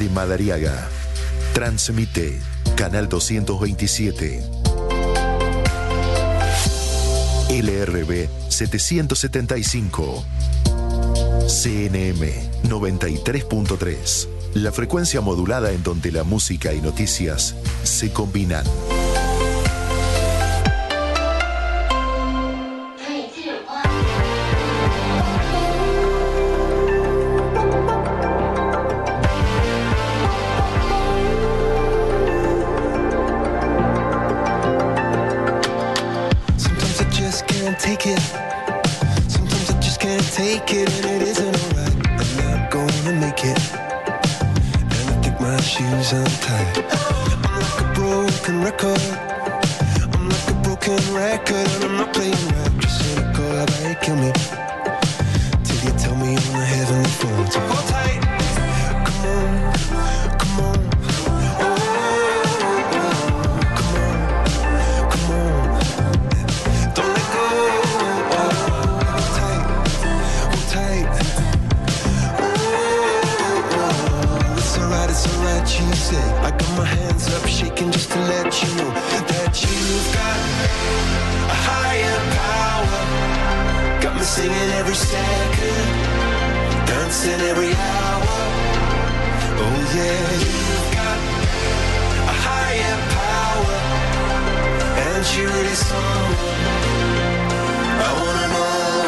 desde Madariaga. Transmite Canal 227. LRB 775. CNM 93.3. La frecuencia modulada en donde la música y noticias se combinan. Take it. Sometimes I just can't take it, and it isn't alright. I'm not gonna make it, and I think my shoes untied. I'm like a broken record. I'm like a broken record, and I'm not playing right. Just cynical, how they kill me till you tell me on the heavenly phone to hold tight. Come on, come on. You say I got my hands up shaking just to let you know that you've got a higher power. Got me singing every second, dancing every hour. Oh yeah, you've got a higher power, and she really someone I wanna know.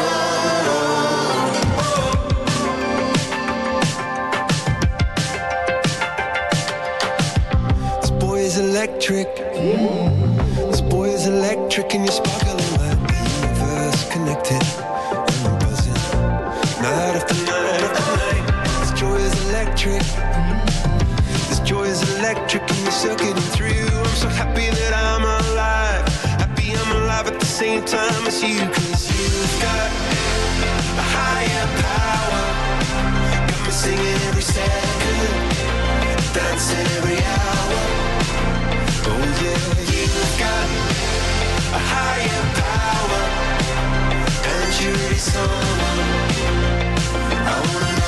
Electric. This boy is electric, and you're sparkling like the universe connected. And I'm buzzing night after night after night. This joy is electric. This joy is electric, and you're circuiting through. I'm so happy that I'm alive. Happy I'm alive at the same time as you, 'cause you've got a higher power. Got me singing every second, dancing every hour. Oh yeah, you've got a higher power, and you're really someone I wanna know.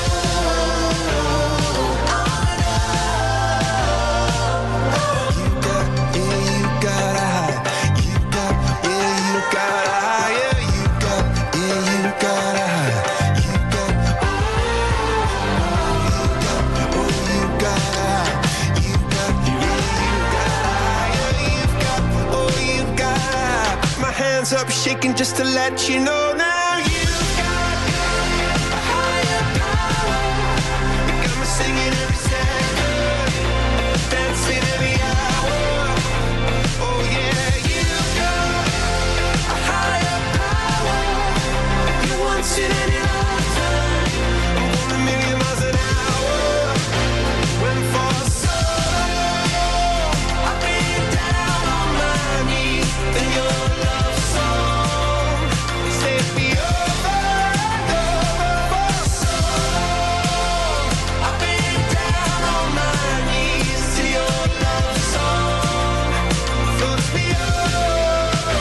You got, yeah, you got a high. You got, yeah, you got a higher. You got, yeah, you got a high. You got, oh, you got a high. You got, yeah, you got. My hands up shaking just to let you know now you've got a higher power. You got me singing every second, dancing every hour. Oh yeah, you've got a higher power. You want it any other time. I'm going a million miles an hour. When for so long I've been down on my knees, then your love song set me over and over for so long. I've been down on my knees till your love song floats me over.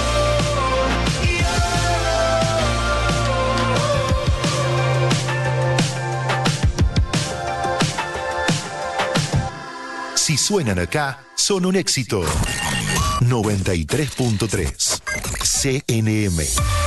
Si suenan acá, son un éxito. 93.3 CNM.